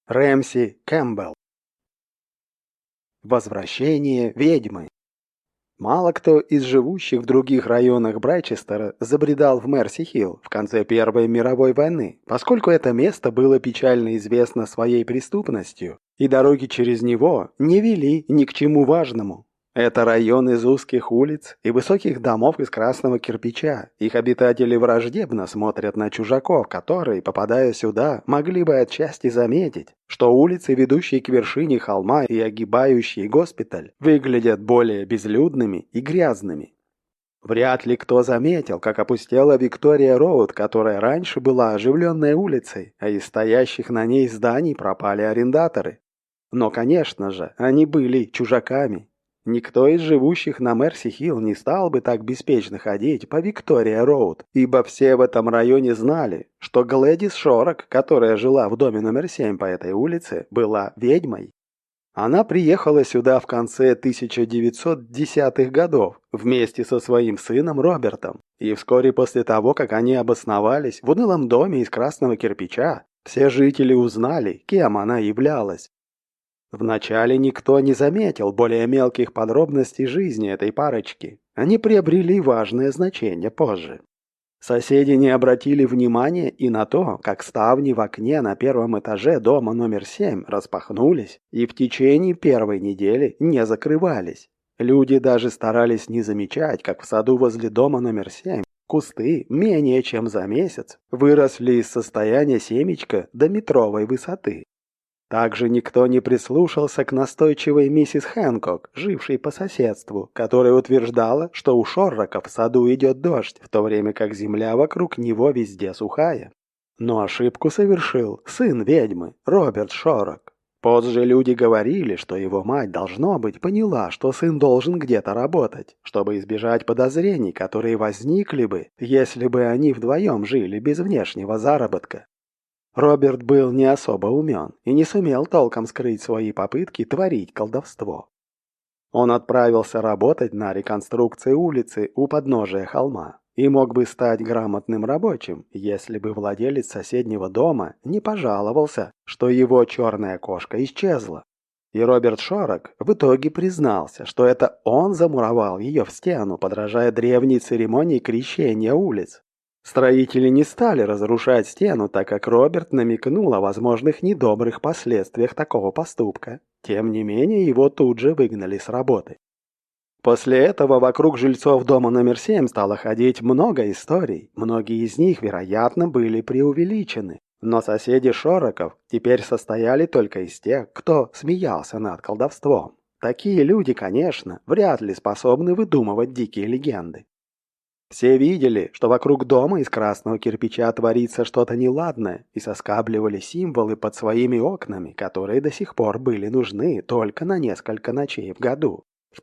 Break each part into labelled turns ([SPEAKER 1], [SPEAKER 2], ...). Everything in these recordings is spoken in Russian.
[SPEAKER 1] Рэмси Кэмпбелл. Возвращение ведьмы. Мало кто из живущих в других районах Брайчестера забредал в Мерси-Хилл в конце Первой мировой войны, поскольку это место было печально известно своей преступностью, и дороги через него не вели ни к чему важному. Это район из узких улиц и высоких домов из красного кирпича. Их обитатели враждебно смотрят на чужаков, которые, попадая сюда, могли бы отчасти заметить, что улицы, ведущие к вершине холма и огибающие госпиталь, выглядят более безлюдными и грязными. Вряд ли кто заметил, как опустела Виктория-Роуд, которая раньше была оживленной улицей, а из стоящих на ней зданий пропали арендаторы. Но, конечно же, они были чужаками. Никто из живущих на Мерси-Хилл не стал бы так беспечно ходить по Виктория-Роуд, ибо все в этом районе знали, что Глэдис Шорок, которая жила в доме номер 7 по этой улице, была ведьмой. Она приехала сюда в конце 1910-х годов вместе со своим сыном Робертом, и вскоре после того, как они обосновались в унылом доме из красного кирпича, все жители узнали, кем она являлась. Вначале никто не заметил более мелких подробностей жизни этой парочки. Они приобрели важное значение позже. Соседи не обратили внимания и на то, как ставни в окне на первом этаже дома номер 7 распахнулись и в течение первой недели не закрывались. Люди даже старались не замечать, как в саду возле дома номер 7 кусты менее чем за месяц выросли из состояния семечка до метровой высоты. Также никто не прислушался к настойчивой миссис Хэнкок, жившей по соседству, которая утверждала, что у Шоррока в саду идет дождь, в то время как земля вокруг него везде сухая. Но ошибку совершил сын ведьмы, Роберт Шоррок. Позже люди говорили, что его мать, должно быть, поняла, что сын должен где-то работать, чтобы избежать подозрений, которые возникли бы, если бы они вдвоем жили без внешнего заработка. Роберт был не особо умен и не сумел толком скрыть свои попытки творить колдовство. Он отправился работать на реконструкции улицы у подножия холма и мог бы стать грамотным рабочим, если бы владелец соседнего дома не пожаловался, что его черная кошка исчезла. И Роберт Шорок в итоге признался, что это он замуровал ее в стену, подражая древней церемонии крещения улиц. Строители не стали разрушать стену, так как Роберт намекнул о возможных недобрых последствиях такого поступка. Тем не менее, его тут же выгнали с работы. После этого вокруг жильцов дома номер 7 стало ходить много историй. Многие из них, вероятно, были преувеличены. Но соседи Шороков теперь состояли только из тех, кто смеялся над колдовством. Такие люди, конечно, вряд ли способны выдумывать дикие легенды. Все видели, что вокруг дома из красного кирпича творится что-то неладное, и соскабливали символы под своими окнами, которые до сих пор были нужны только на несколько ночей в году. В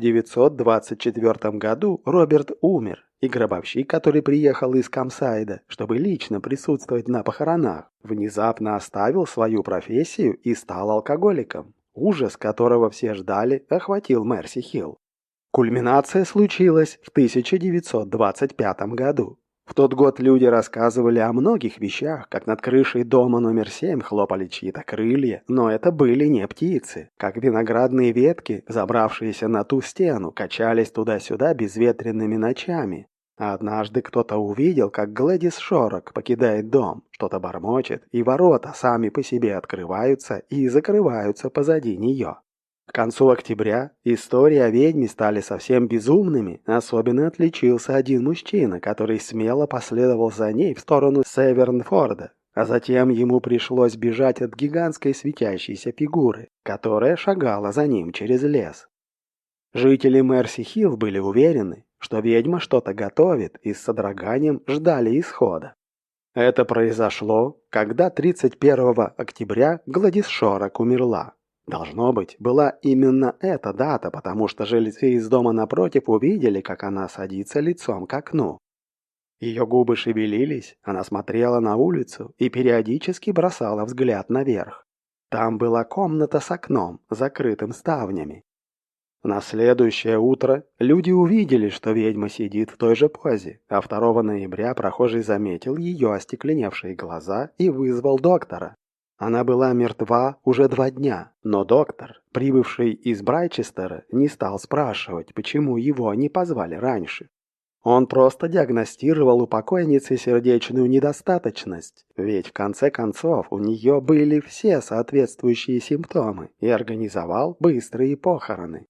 [SPEAKER 1] 1924 году Роберт умер, и гробовщик, который приехал из Камсайда, чтобы лично присутствовать на похоронах, внезапно оставил свою профессию и стал алкоголиком. Ужас, которого все ждали, охватил Мерси-Хилл. Кульминация случилась в 1925 году. В тот год люди рассказывали о многих вещах, как над крышей дома номер 7 хлопали чьи-то крылья, но это были не птицы, как виноградные ветки, забравшиеся на ту стену, качались туда-сюда безветренными ночами. А однажды кто-то увидел, как Глэдис Шорок покидает дом, что-то бормочет, и ворота сами по себе открываются и закрываются позади нее. К концу октября истории о ведьме стали совсем безумными, особенно отличился один мужчина, который смело последовал за ней в сторону Севернфорда, а затем ему пришлось бежать от гигантской светящейся фигуры, которая шагала за ним через лес. Жители Мерси-Хилл были уверены, что ведьма что-то готовит и с содроганием ждали исхода. Это произошло, когда 31 октября Глэдис Шорок умерла. Должно быть, была именно эта дата, потому что жильцы из дома напротив увидели, как она садится лицом к окну. Ее губы шевелились, она смотрела на улицу и периодически бросала взгляд наверх. Там была комната с окном, закрытым ставнями. На следующее утро люди увидели, что ведьма сидит в той же позе, а 2 ноября прохожий заметил ее остекленевшие глаза и вызвал доктора. Она была мертва уже 2 дня, но доктор, прибывший из Брайчестера, не стал спрашивать, почему его не позвали раньше. Он просто диагностировал у покойницы сердечную недостаточность, ведь в конце концов у нее были все соответствующие симптомы, и организовал быстрые похороны.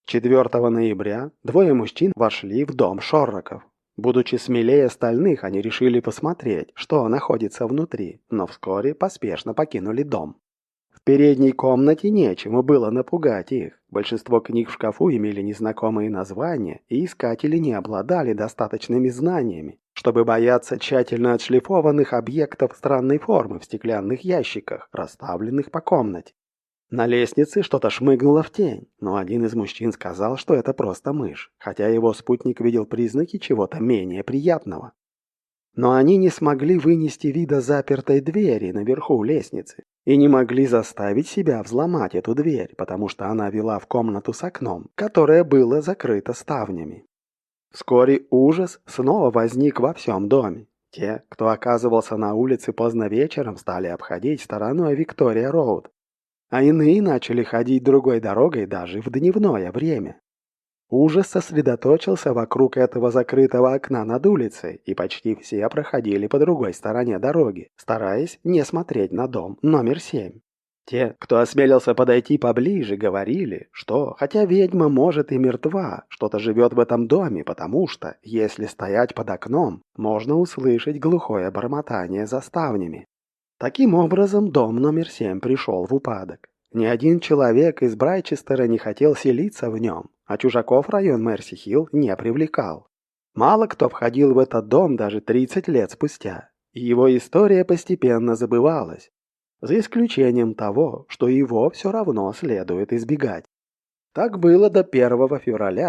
[SPEAKER 1] 4 ноября 2 мужчин вошли в дом Шорроков. Будучи смелее остальных, они решили посмотреть, что находится внутри, но вскоре поспешно покинули дом. В передней комнате нечему было напугать их. Большинство книг в шкафу имели незнакомые названия, и искатели не обладали достаточными знаниями, чтобы бояться тщательно отшлифованных объектов странной формы в стеклянных ящиках, расставленных по комнате. На лестнице что-то шмыгнуло в тень, но один из мужчин сказал, что это просто мышь, хотя его спутник видел признаки чего-то менее приятного. Но они не смогли вынести вида запертой двери наверху лестницы и не могли заставить себя взломать эту дверь, потому что она вела в комнату с окном, которое было закрыто ставнями. Вскоре ужас снова возник во всем доме. Те, кто оказывался на улице поздно вечером, стали обходить стороной Виктория-Роуд, а иные начали ходить другой дорогой даже в дневное время. Ужас сосредоточился вокруг этого закрытого окна над улицей, и почти все проходили по другой стороне дороги, стараясь не смотреть на дом номер 7. Те, кто осмелился подойти поближе, говорили, что, хотя ведьма может и мертва, что-то живет в этом доме, потому что, если стоять под окном, можно услышать глухое бормотание за ставнями. Таким образом, дом номер 7 пришел в упадок. Ни один человек из Брайчестера не хотел селиться в нем, а чужаков район Мерси-Хилл не привлекал. Мало кто входил в этот дом даже 30 лет спустя, и его история постепенно забывалась, за исключением того, что его все равно следует избегать. Так было до 1 февраля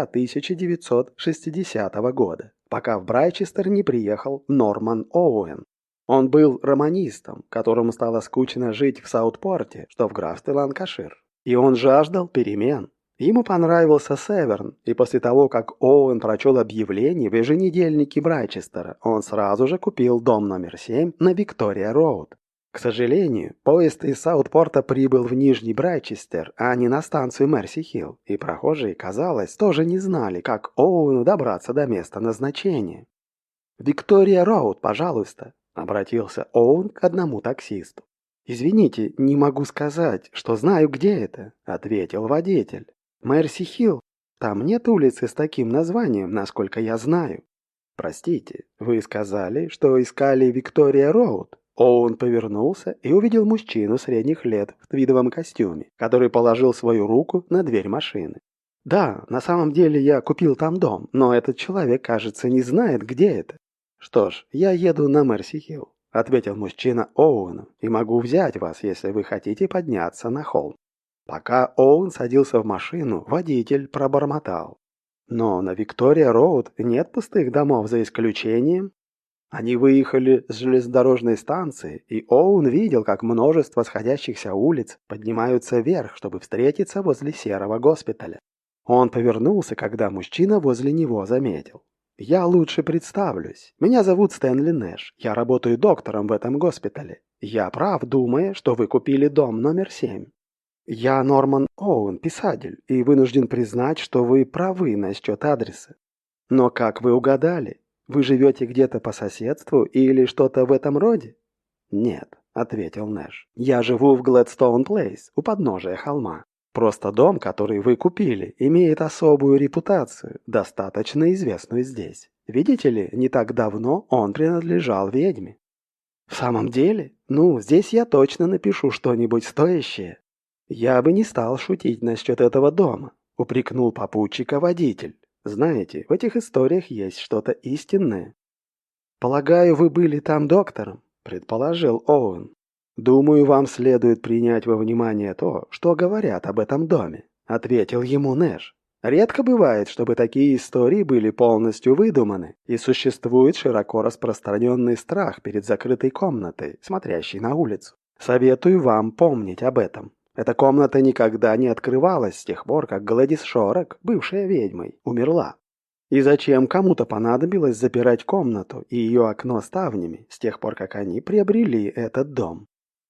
[SPEAKER 1] 1960 года, пока в Брайчестер не приехал Норман Оуэн. Он был романистом, которому стало скучно жить в Саутпорте, что в графстве Ланкашир. И он жаждал перемен. Ему понравился Северн, и после того, как Оуэн прочел объявление в еженедельнике Брайчестера, он сразу же купил дом номер 7 на Виктория-Роуд. К сожалению, поезд из Саутпорта прибыл в Нижний Брайчестер, а не на станцию Мерси-Хилл, и прохожие, казалось, тоже не знали, как Оуэну добраться до места назначения. «Виктория-Роуд, пожалуйста», — обратился Оуэн к одному таксисту. «Извините, не могу сказать, что знаю, где это», — ответил водитель. «Мерси-Хилл? Там нет улицы с таким названием, насколько я знаю». «Простите, вы сказали, что искали Виктория-Роуд?» Оуэн повернулся и увидел мужчину средних лет в твидовом костюме, который положил свою руку на дверь машины. «Да, на самом деле я купил там дом, но этот человек, кажется, не знает, где это». «Что ж, я еду на Мерси-Хилл», — ответил мужчина Оуэну, «и могу взять вас, если вы хотите подняться на холм». Пока Оуэн садился в машину, водитель пробормотал: «Но на Виктория-Роуд нет пустых домов за исключением». Они выехали с железнодорожной станции, и Оуэн видел, как множество сходящихся улиц поднимаются вверх, чтобы встретиться возле серого госпиталя. Он повернулся, когда мужчина возле него заметил: «Я лучше представлюсь. Меня зовут Стэнли Нэш. Я работаю доктором в этом госпитале. Я прав, думая, что вы купили дом номер 7. Я Норман Оуэн, писатель, и вынужден признать, что вы правы насчет адреса. Но как вы угадали? Вы живете где-то по соседству или что-то в этом роде?» «Нет», — ответил Нэш. «Я живу в Глэдстоун-Плейс, у подножия холма. Просто дом, который вы купили, имеет особую репутацию, достаточно известную здесь. Видите ли, не так давно он принадлежал ведьме». «В самом деле? Ну, здесь я точно напишу что-нибудь стоящее». «Я бы не стал шутить насчет этого дома», — упрекнул попутчика водитель. «Знаете, в этих историях есть что-то истинное». «Полагаю, вы были там доктором», — предположил Оуэн. «Думаю, вам следует принять во внимание то, что говорят об этом доме», — ответил ему Нэш. «Редко бывает, чтобы такие истории были полностью выдуманы, и существует широко распространенный страх перед закрытой комнатой, смотрящей на улицу. Советую вам помнить об этом. Эта комната никогда не открывалась с тех пор, как Глэдис Шоррок, бывшая ведьмой, умерла. И зачем кому-то понадобилось запирать комнату и ее окно ставнями с тех пор, как они приобрели этот дом?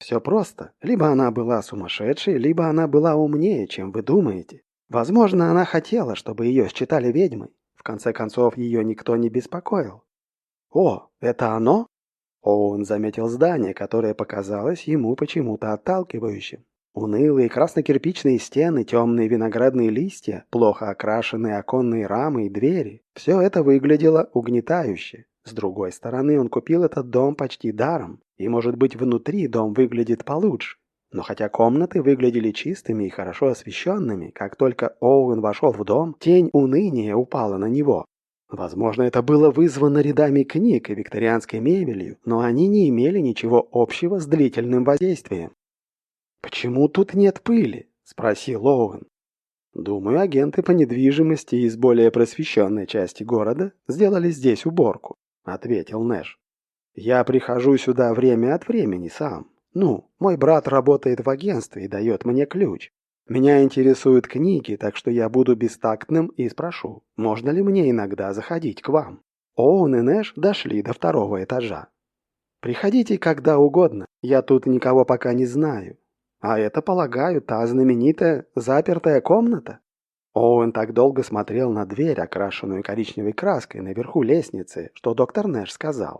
[SPEAKER 1] Все просто. Либо она была сумасшедшей, либо она была умнее, чем вы думаете. Возможно, она хотела, чтобы ее считали ведьмой. В конце концов, ее никто не беспокоил. «О, это оно?» Он заметил здание, которое показалось ему почему-то отталкивающим. Унылые красно-кирпичные стены, темные виноградные листья, плохо окрашенные оконные рамы и двери. Все это выглядело угнетающе. С другой стороны, он купил этот дом почти даром, и, может быть, внутри дом выглядит получше. Но хотя комнаты выглядели чистыми и хорошо освещенными, как только Оуэн вошел в дом, тень уныния упала на него. Возможно, это было вызвано рядами книг и викторианской мебелью, но они не имели ничего общего с длительным воздействием. «Почему тут нет пыли?» – спросил Оуэн. «Думаю, агенты по недвижимости из более просвещенной части города сделали здесь уборку», – ответил Нэш. «Я прихожу сюда время от времени сам. Мой брат работает в агентстве и дает мне ключ. Меня интересуют книги, так что я буду бестактным и спрошу, можно ли мне иногда заходить к вам?» Оуэн и Нэш дошли до второго этажа. «Приходите когда угодно, я тут никого пока не знаю. А это, полагаю, та знаменитая запертая комната?» Оуэн так долго смотрел на дверь, окрашенную коричневой краской наверху лестницы, что доктор Нэш сказал: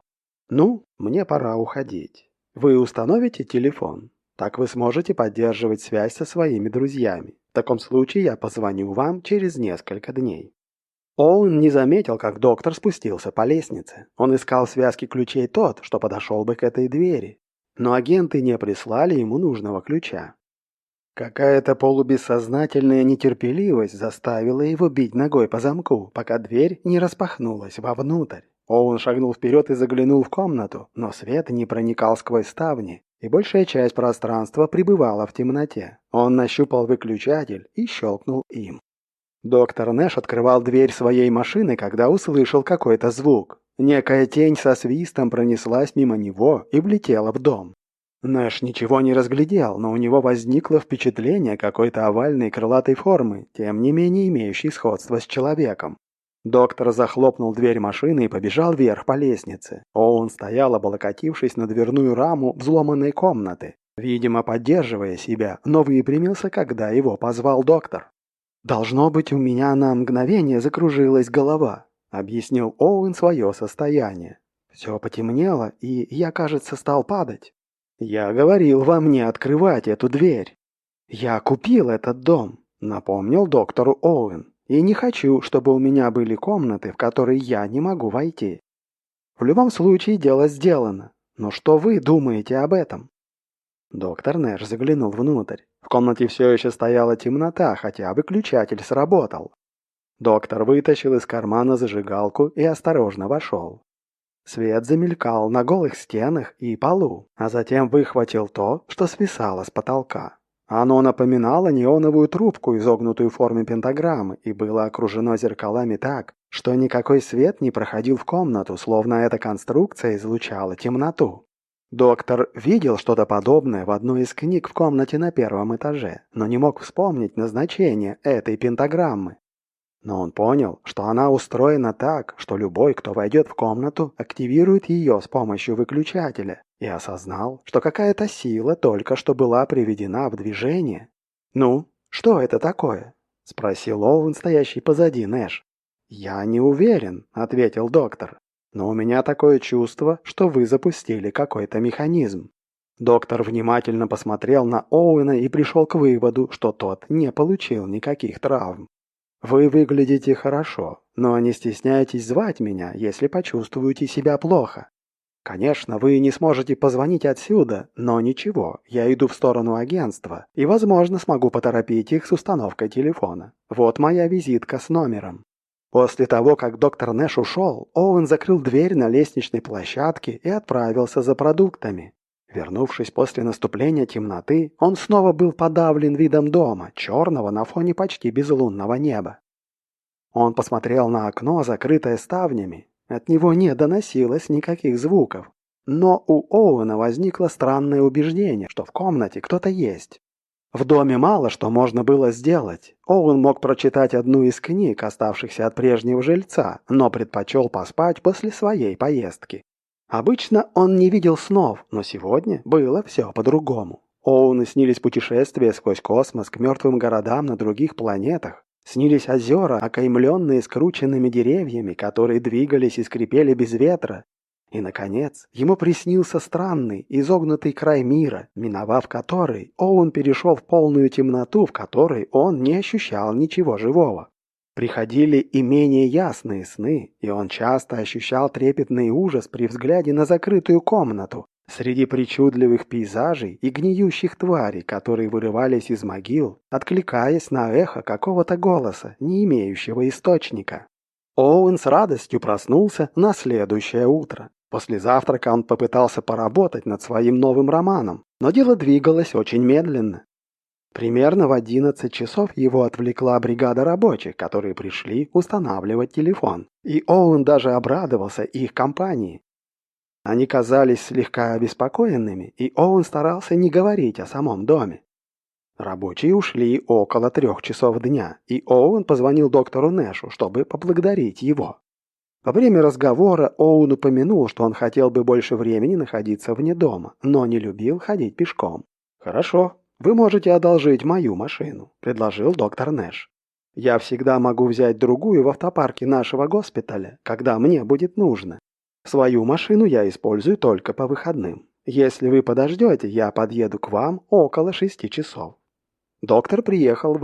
[SPEAKER 1] мне пора уходить. Вы установите телефон? Так вы сможете поддерживать связь со своими друзьями. В таком случае я позвоню вам через несколько дней». Оуэн не заметил, как доктор спустился по лестнице. Он искал в связке ключей тот, что подошел бы к этой двери. Но агенты не прислали ему нужного ключа. Какая-то полубессознательная нетерпеливость заставила его бить ногой по замку, пока дверь не распахнулась вовнутрь. Оуэн шагнул вперед и заглянул в комнату, но свет не проникал сквозь ставни, и большая часть пространства пребывала в темноте. Он нащупал выключатель и щелкнул им. Доктор Нэш открывал дверь своей машины, когда услышал какой-то звук. Некая тень со свистом пронеслась мимо него и влетела в дом. Нэш ничего не разглядел, но у него возникло впечатление какой-то овальной крылатой формы, тем не менее имеющей сходство с человеком. Доктор захлопнул дверь машины и побежал вверх по лестнице. Оуэн стоял, облокотившись на дверную раму взломанной комнаты, видимо, поддерживая себя, но выпрямился, когда его позвал доктор. «Должно быть, у меня на мгновение закружилась голова», — объяснил Оуэн свое состояние. «Все потемнело, и я, кажется, стал падать. Я говорил вам не открывать эту дверь. Я купил этот дом», — напомнил доктору Оуэн, «и не хочу, чтобы у меня были комнаты, в которые я не могу войти. В любом случае дело сделано. Но что вы думаете об этом?» Доктор Нэш заглянул внутрь. В комнате все еще стояла темнота, хотя выключатель сработал. Доктор вытащил из кармана зажигалку и осторожно вошел. Свет замелькал на голых стенах и полу, а затем выхватил то, что свисало с потолка. Оно напоминало неоновую трубку, изогнутую в форме пентаграммы, и было окружено зеркалами так, что никакой свет не проходил в комнату, словно эта конструкция излучала темноту. Доктор видел что-то подобное в одной из книг в комнате на первом этаже, но не мог вспомнить назначение этой пентаграммы. Но он понял, что она устроена так, что любой, кто войдет в комнату, активирует ее с помощью выключателя, и осознал, что какая-то сила только что была приведена в движение. «Ну, что это такое?» — спросил Оуэн, стоящий позади Нэш. «Я не уверен», — ответил доктор. «Но у меня такое чувство, что вы запустили какой-то механизм». Доктор внимательно посмотрел на Оуэна и пришел к выводу, что тот не получил никаких травм. «Вы выглядите хорошо, но не стесняйтесь звать меня, если почувствуете себя плохо. Конечно, вы не сможете позвонить отсюда, но ничего, я иду в сторону агентства и, возможно, смогу поторопить их с установкой телефона. Вот моя визитка с номером». После того, как доктор Нэш ушел, Оуэн закрыл дверь на лестничной площадке и отправился за продуктами. Вернувшись после наступления темноты, он снова был подавлен видом дома, черного на фоне почти безлунного неба. Он посмотрел на окно, закрытое ставнями. От него не доносилось никаких звуков. Но у Оуэна возникло странное убеждение, что в комнате кто-то есть. В доме мало что можно было сделать. Оуэн мог прочитать одну из книг, оставшихся от прежнего жильца, но предпочел поспать после своей поездки. Обычно он не видел снов, но сегодня было все по-другому. Оуэну снились путешествия сквозь космос к мертвым городам на других планетах. Снились озера, окаймленные скрученными деревьями, которые двигались и скрипели без ветра. И, наконец, ему приснился странный, изогнутый край мира, миновав который, Оуэн перешел в полную темноту, в которой он не ощущал ничего живого. Приходили и менее ясные сны, и он часто ощущал трепетный ужас при взгляде на закрытую комнату, среди причудливых пейзажей и гниющих тварей, которые вырывались из могил, откликаясь на эхо какого-то голоса, не имеющего источника. Оуэн с радостью проснулся на следующее утро. После завтрака он попытался поработать над своим новым романом, но дело двигалось очень медленно. Примерно в 11 часов его отвлекла бригада рабочих, которые пришли устанавливать телефон, и Оуэн даже обрадовался их компании. Они казались слегка обеспокоенными, и Оуэн старался не говорить о самом доме. Рабочие ушли около 3 часов дня, и Оуэн позвонил доктору Нэшу, чтобы поблагодарить его. Во время разговора Оуэн упомянул, что он хотел бы больше времени находиться вне дома, но не любил ходить пешком. «Хорошо, вы можете одолжить мою машину», — предложил доктор Нэш. «Я всегда могу взять другую в автопарке нашего госпиталя, когда мне будет нужно. Свою машину я использую только по выходным. Если вы подождете, я подъеду к вам около 6 часов». Доктор приехал в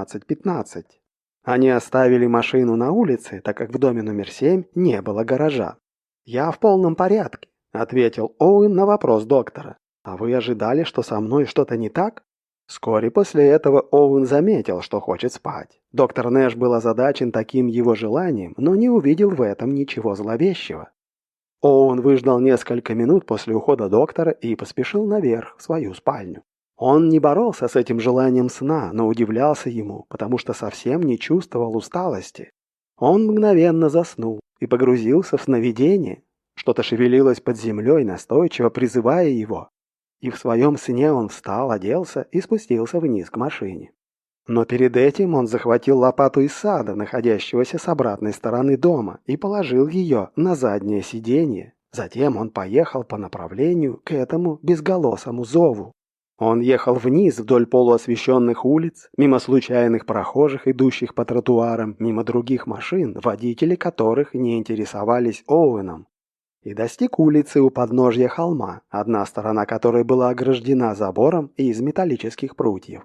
[SPEAKER 1] 18:15. Они оставили машину на улице, так как в доме номер 7 не было гаража. «Я в полном порядке», — ответил Оуэн на вопрос доктора. «А вы ожидали, что со мной что-то не так?» Вскоре после этого Оуэн заметил, что хочет спать. Доктор Нэш был озадачен таким его желанием, но не увидел в этом ничего зловещего. Оуэн выждал несколько минут после ухода доктора и поспешил наверх в свою спальню. Он не боролся с этим желанием сна, но удивлялся ему, потому что совсем не чувствовал усталости. Он мгновенно заснул и погрузился в сновидение. Что-то шевелилось под землей, настойчиво призывая его. И в своем сне он встал, оделся и спустился вниз к машине. Но перед этим он захватил лопату из сада, находящегося с обратной стороны дома, и положил ее на заднее сиденье. Затем он поехал по направлению к этому безголосому зову. Он ехал вниз вдоль полуосвещенных улиц, мимо случайных прохожих, идущих по тротуарам, мимо других машин, водители которых не интересовались Оуэном, и достиг улицы у подножья холма, одна сторона которой была ограждена забором из металлических прутьев.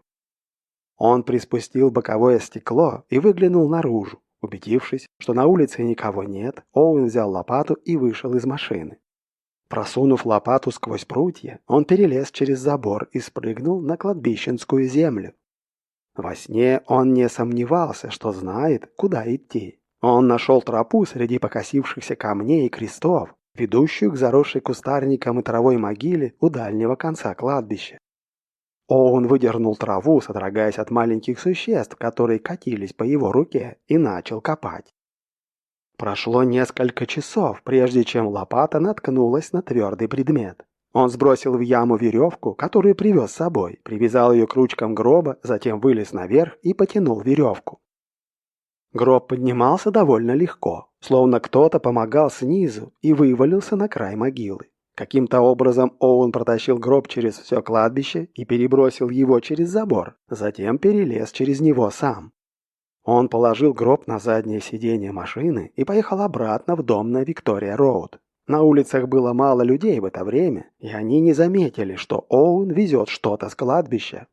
[SPEAKER 1] Он приспустил боковое стекло и выглянул наружу. Убедившись, что на улице никого нет, Оуэн взял лопату и вышел из машины. Просунув лопату сквозь прутья, он перелез через забор и спрыгнул на кладбищенскую землю. Во сне он не сомневался, что знает, куда идти. Он нашел тропу среди покосившихся камней и крестов, ведущую к заросшей кустарником и травой могиле у дальнего конца кладбища. Оуэн выдернул траву, содрогаясь от маленьких существ, которые катились по его руке, и начал копать. Прошло несколько часов, прежде чем лопата наткнулась на твердый предмет. Он сбросил в яму веревку, которую привез с собой, привязал ее к ручкам гроба, затем вылез наверх и потянул веревку. Гроб поднимался довольно легко, словно кто-то помогал снизу и вывалился на край могилы. Каким-то образом Оуэн протащил гроб через все кладбище и перебросил его через забор, затем перелез через него сам. Он положил гроб на заднее сиденье машины и поехал обратно в дом на Виктория-Роуд. На улицах было мало людей в это время, и они не заметили, что Оуэн везет что-то с кладбища.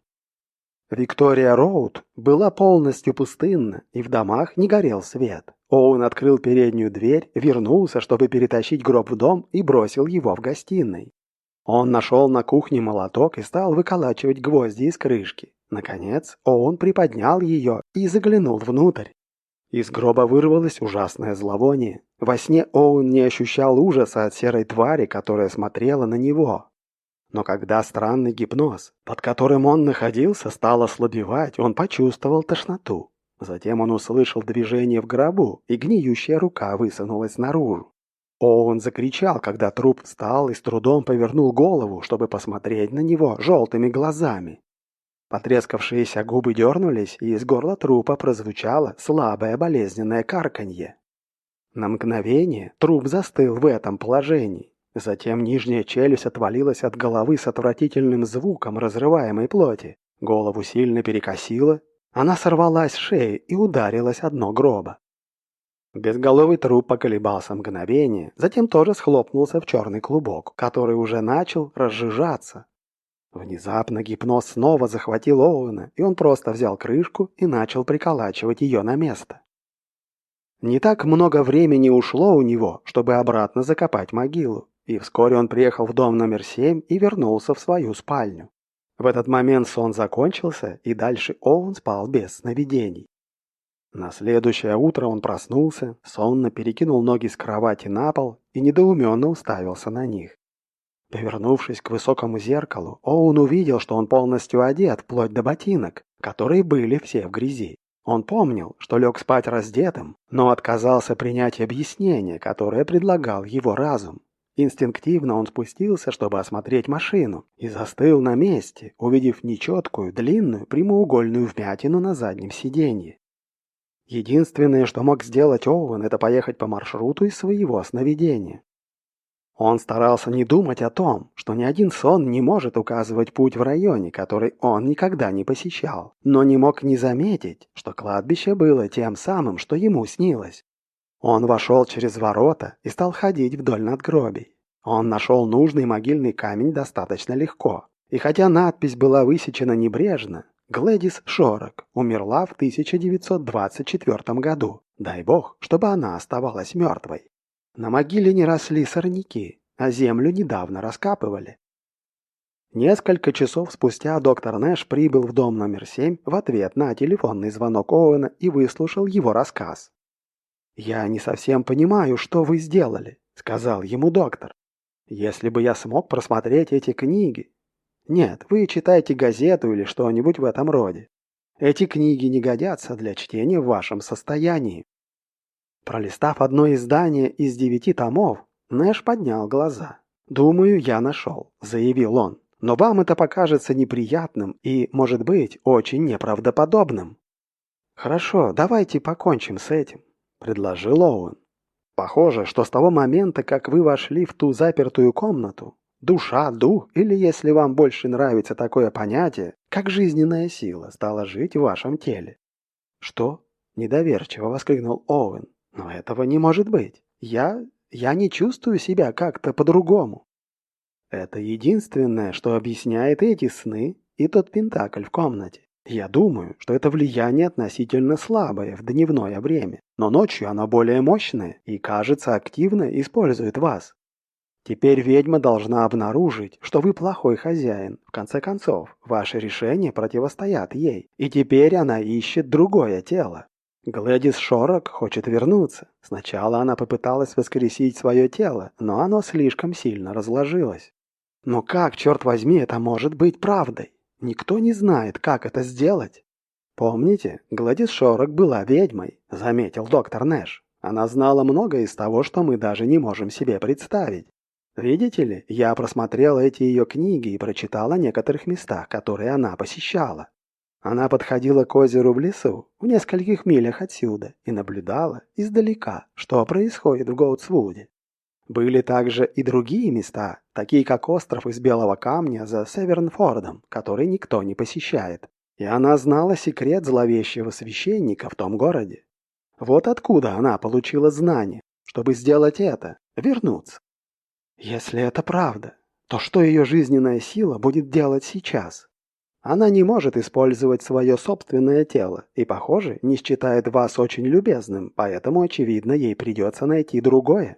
[SPEAKER 1] Виктория-Роуд была полностью пустынна, и в домах не горел свет. Оуэн открыл переднюю дверь, вернулся, чтобы перетащить гроб в дом, и бросил его в гостиной. Он нашел на кухне молоток и стал выколачивать гвозди из крышки. Наконец, Оуэн приподнял ее и заглянул внутрь. Из гроба вырвалось ужасное зловоние. Во сне Оуэн не ощущал ужаса от серой твари, которая смотрела на него. Но когда странный гипноз, под которым он находился, стал ослабевать, он почувствовал тошноту. Затем он услышал движение в гробу, и гниющая рука высунулась наружу. Оуэн закричал, когда труп встал и с трудом повернул голову, чтобы посмотреть на него желтыми глазами. Потрескавшиеся губы дернулись, и из горла трупа прозвучало слабое болезненное карканье. На мгновение труп застыл в этом положении. Затем нижняя челюсть отвалилась от головы с отвратительным звуком разрываемой плоти. Голову сильно перекосило. Она сорвалась с шеи и ударилась о дно гроба. Безголовый труп поколебался мгновение, затем тоже схлопнулся в черный клубок, который уже начал разжижаться. Внезапно гипноз снова захватил Оуэна, и он просто взял крышку и начал приколачивать ее на место. Не так много времени ушло у него, чтобы обратно закопать могилу, и вскоре он приехал в дом номер 7 и вернулся в свою спальню. В этот момент сон закончился, и дальше Оуэн спал без сновидений. На следующее утро он проснулся, сонно перекинул ноги с кровати на пол и недоуменно уставился на них. Повернувшись к высокому зеркалу, Оуэн увидел, что он полностью одет, вплоть до ботинок, которые были все в грязи. Он помнил, что лег спать раздетым, но отказался принять объяснение, которое предлагал его разум. Инстинктивно он спустился, чтобы осмотреть машину, и застыл на месте, увидев нечеткую, длинную, прямоугольную вмятину на заднем сиденье. Единственное, что мог сделать Оуэн, это поехать по маршруту из своего сновидения. Он старался не думать о том, что ни один сон не может указывать путь в районе, который он никогда не посещал, но не мог не заметить, что кладбище было тем самым, что ему снилось. Он вошел через ворота и стал ходить вдоль надгробий. Он нашел нужный могильный камень достаточно легко, и хотя надпись была высечена небрежно, Глэдис Шорок умерла в 1924 году. Дай бог, чтобы она оставалась мертвой. На могиле не росли сорняки, а землю недавно раскапывали. Несколько часов спустя доктор Нэш прибыл в дом номер 7 в ответ на телефонный звонок Оуэна и выслушал его рассказ. «Я не совсем понимаю, что вы сделали», — сказал ему доктор. «Если бы я смог просмотреть эти книги...» «Нет, вы читаете газету или что-нибудь в этом роде. Эти книги не годятся для чтения в вашем состоянии». Пролистав одно издание из 9 томов, Нэш поднял глаза. «Думаю, я нашел», — заявил он. «Но вам это покажется неприятным и, может быть, очень неправдоподобным». «Хорошо, давайте покончим с этим», — предложил Оуэн. «Похоже, что с того момента, как вы вошли в ту запертую комнату, душа, дух, или, если вам больше нравится такое понятие, как жизненная сила, стала жить в вашем теле». «Что?» — недоверчиво воскликнул Оуэн. «Но этого не может быть. Я не чувствую себя как-то по-другому». «Это единственное, что объясняет эти сны и тот пентакль в комнате. Я думаю, что это влияние относительно слабое в дневное время, но ночью оно более мощное и, кажется, активно использует вас. Теперь ведьма должна обнаружить, что вы плохой хозяин. В конце концов, ваши решения противостоят ей, и теперь она ищет другое тело. Глэдис Шорок хочет вернуться. Сначала она попыталась воскресить свое тело, но оно слишком сильно разложилось. Но как, черт возьми, это может быть правдой? Никто не знает, как это сделать. Помните, Глэдис Шорок была ведьмой, заметил доктор Нэш. Она знала многое из того, что мы даже не можем себе представить. Видите ли, я просмотрел эти ее книги и прочитал о некоторых местах, которые она посещала. Она подходила к озеру в лесу, в нескольких милях отсюда, и наблюдала издалека, что происходит в Гоутсвуде. Были также и другие места, такие как остров из белого камня за Севернфордом, который никто не посещает. И она знала секрет зловещего священника в том городе. Вот откуда она получила знание, чтобы сделать это, вернуться. Если это правда, то что ее жизненная сила будет делать сейчас? Она не может использовать свое собственное тело и, похоже, не считает вас очень любезным, поэтому, очевидно, ей придется найти другое.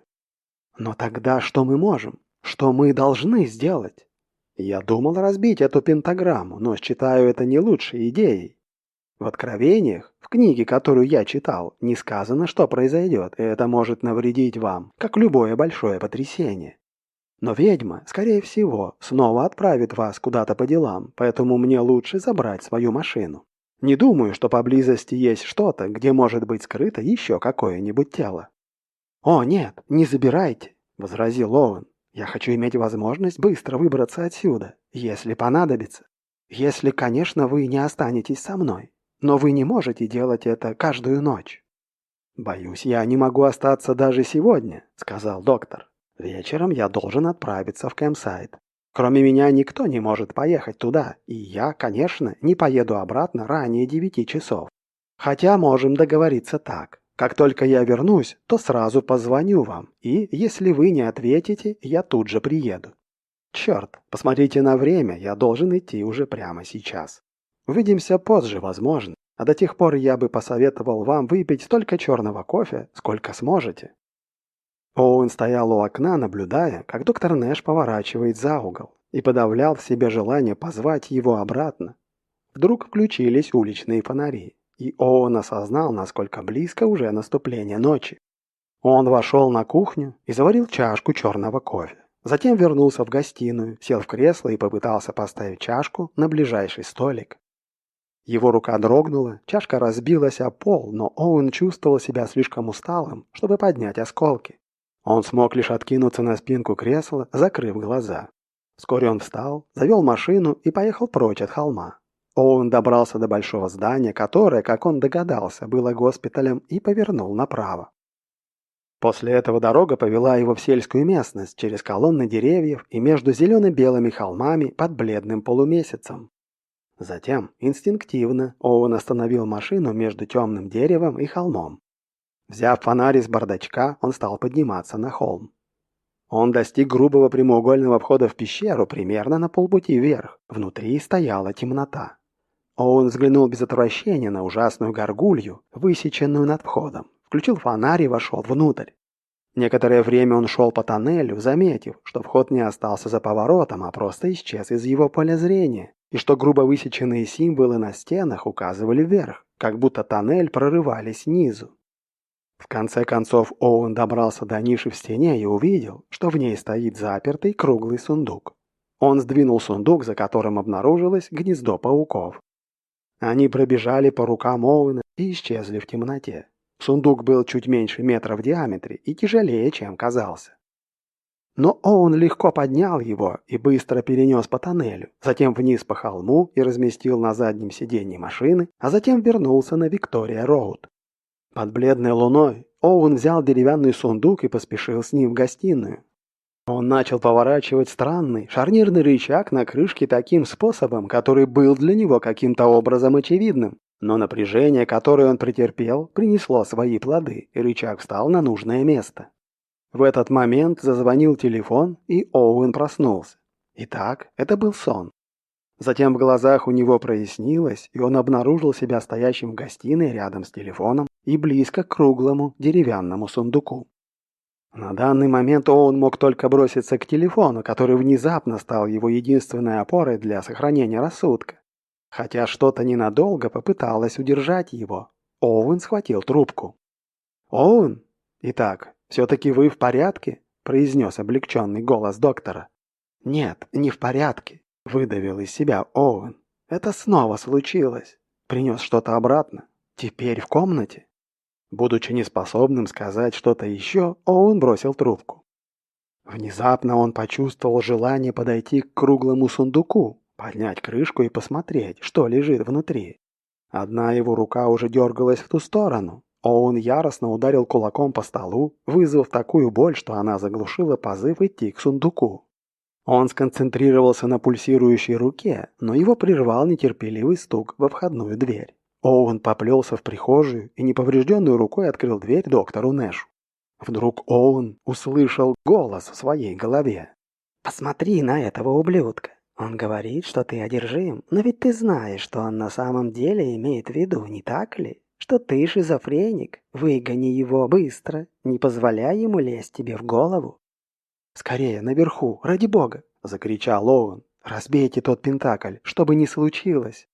[SPEAKER 1] Но тогда что мы можем? Что мы должны сделать? Я думал разбить эту пентаграмму, но считаю это не лучшей идеей. В Откровениях, в книге, которую я читал, не сказано, что произойдет, и это может навредить вам, как любое большое потрясение. Но ведьма, скорее всего, снова отправит вас куда-то по делам, поэтому мне лучше забрать свою машину. Не думаю, что поблизости есть что-то, где может быть скрыто еще какое-нибудь тело». «О, нет, не забирайте», — возразил Оуэн. «Я хочу иметь возможность быстро выбраться отсюда, если понадобится. Если, конечно, вы не останетесь со мной. Но вы не можете делать это каждую ночь». «Боюсь, я не могу остаться даже сегодня», — сказал доктор. Вечером я должен отправиться в кэмпсайт. Кроме меня никто не может поехать туда, и я, конечно, не поеду обратно ранее 9 часов. Хотя можем договориться так. Как только я вернусь, то сразу позвоню вам, и, если вы не ответите, я тут же приеду. Черт, посмотрите на время, я должен идти уже прямо сейчас. Увидимся позже, возможно, а до тех пор я бы посоветовал вам выпить столько черного кофе, сколько сможете. Оуэн стоял у окна, наблюдая, как доктор Нэш поворачивает за угол, и подавлял в себе желание позвать его обратно. Вдруг включились уличные фонари, и Оуэн осознал, насколько близко уже наступление ночи. Он вошел на кухню и заварил чашку черного кофе. Затем вернулся в гостиную, сел в кресло и попытался поставить чашку на ближайший столик. Его рука дрогнула, чашка разбилась о пол, но Оуэн чувствовал себя слишком усталым, чтобы поднять осколки. Он смог лишь откинуться на спинку кресла, закрыв глаза. Вскоре он встал, завел машину и поехал прочь от холма. Оуэн добрался до большого здания, которое, как он догадался, было госпиталем, и повернул направо. После этого дорога повела его в сельскую местность через колонны деревьев и между зелено-белыми холмами под бледным полумесяцем. Затем, инстинктивно, Оуэн остановил машину между темным деревом и холмом. Взяв фонарь из бардачка, он стал подниматься на холм. Он достиг грубого прямоугольного входа в пещеру примерно на полпути вверх. Внутри стояла темнота. Оуэн взглянул без отвращения на ужасную горгулью, высеченную над входом. Включил фонарь и вошел внутрь. Некоторое время он шел по тоннелю, заметив, что вход не остался за поворотом, а просто исчез из его поля зрения, и что грубо высеченные символы на стенах указывали вверх, как будто тоннель прорывали снизу. В конце концов Оуэн добрался до ниши в стене и увидел, что в ней стоит запертый круглый сундук. Он сдвинул сундук, за которым обнаружилось гнездо пауков. Они пробежали по рукам Оуэна и исчезли в темноте. Сундук был чуть меньше метра в диаметре и тяжелее, чем казался. Но Оуэн легко поднял его и быстро перенес по тоннелю, затем вниз по холму и разместил на заднем сиденье машины, а затем вернулся на Виктория-Роуд. Под бледной луной Оуэн взял деревянный сундук и поспешил с ним в гостиную. Он начал поворачивать странный шарнирный рычаг на крышке таким способом, который был для него каким-то образом очевидным. Но напряжение, которое он претерпел, принесло свои плоды, и рычаг встал на нужное место. В этот момент зазвонил телефон, и Оуэн проснулся. Итак, это был сон. Затем в глазах у него прояснилось, и он обнаружил себя стоящим в гостиной рядом с телефоном и близко к круглому деревянному сундуку. На данный момент Оуэн мог только броситься к телефону, который внезапно стал его единственной опорой для сохранения рассудка. Хотя что-то ненадолго попыталось удержать его. Оуэн схватил трубку. «Оуэн? Итак, все-таки вы в порядке?» – произнес облегченный голос доктора. «Нет, не в порядке», – выдавил из себя Оуэн. «Это снова случилось. Принес что-то обратно. Теперь в комнате». Будучи неспособным сказать что-то еще, Оуэн бросил трубку. Внезапно он почувствовал желание подойти к круглому сундуку, поднять крышку и посмотреть, что лежит внутри. Одна его рука уже дергалась в ту сторону. Оуэн яростно ударил кулаком по столу, вызвав такую боль, что она заглушила позыв идти к сундуку. Он сконцентрировался на пульсирующей руке, но его прервал нетерпеливый стук во входную дверь. Оуэн поплелся в прихожую и неповрежденной рукой открыл дверь доктору Нэшу. Вдруг Оуэн услышал голос в своей голове. «Посмотри на этого ублюдка. Он говорит, что ты одержим, но ведь ты знаешь, что он на самом деле имеет в виду, не так ли? Что ты шизофреник. Выгони его быстро, не позволяй ему лезть тебе в голову». «Скорее, наверху, ради бога!» — закричал Оуэн. «Разбейте тот пентакль, что бы ни случилось!»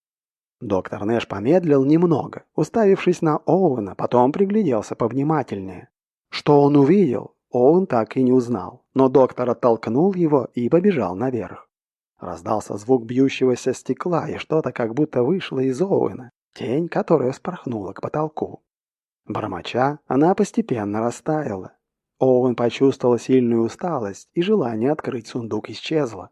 [SPEAKER 1] Доктор Нэш помедлил немного, уставившись на Оуэна, потом пригляделся повнимательнее. Что он увидел, Оуэн так и не узнал, но доктор оттолкнул его и побежал наверх. Раздался звук бьющегося стекла, и что-то как будто вышло из Оуэна, тень, которая спорхнула к потолку. Бормоча, она постепенно растаяла. Оуэн почувствовал сильную усталость, и желание открыть сундук исчезло.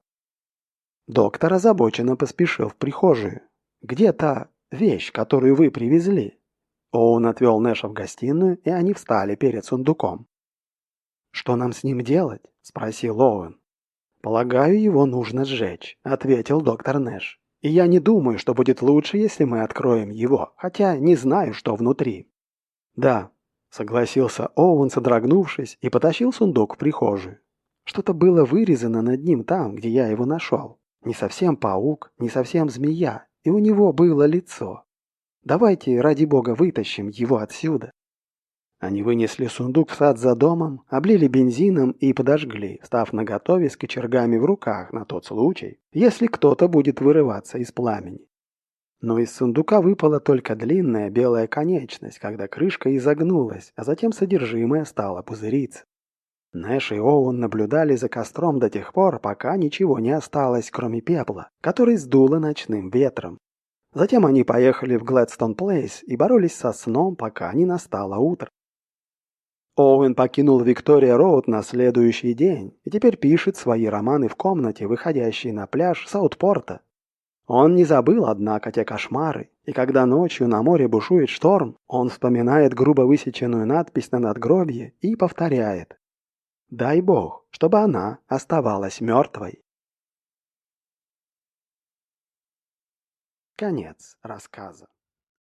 [SPEAKER 1] Доктор озабоченно поспешил в прихожую. «Где та вещь, которую вы привезли?» Оуэн отвел Нэша в гостиную, и они встали перед сундуком. «Что нам с ним делать?» – спросил Оуэн. «Полагаю, его нужно сжечь», – ответил доктор Нэш. «И я не думаю, что будет лучше, если мы откроем его, хотя не знаю, что внутри». «Да», – согласился Оуэн, содрогнувшись, и потащил сундук в прихожую. Что-то было вырезано над ним там, где я его нашел. Не совсем паук, не совсем змея, и у него было лицо. «Давайте, ради бога, вытащим его отсюда». Они вынесли сундук в сад за домом, облили бензином и подожгли, став наготове с кочергами в руках на тот случай, если кто-то будет вырываться из пламени. Но из сундука выпала только длинная белая конечность, когда крышка изогнулась, а затем содержимое стало пузыриться. Нэш и Оуэн наблюдали за костром до тех пор, пока ничего не осталось, кроме пепла, который сдуло ночным ветром. Затем они поехали в Глэдстон Плейс и боролись со сном, пока не настало утро. Оуэн покинул Виктория-Роуд на следующий день и теперь пишет свои романы в комнате, выходящей на пляж Саутпорта. Он не забыл, однако, те кошмары, и когда ночью на море бушует шторм, он вспоминает грубо высеченную надпись на надгробье и повторяет: «Дай Бог, чтобы она оставалась мертвой». Конец рассказа.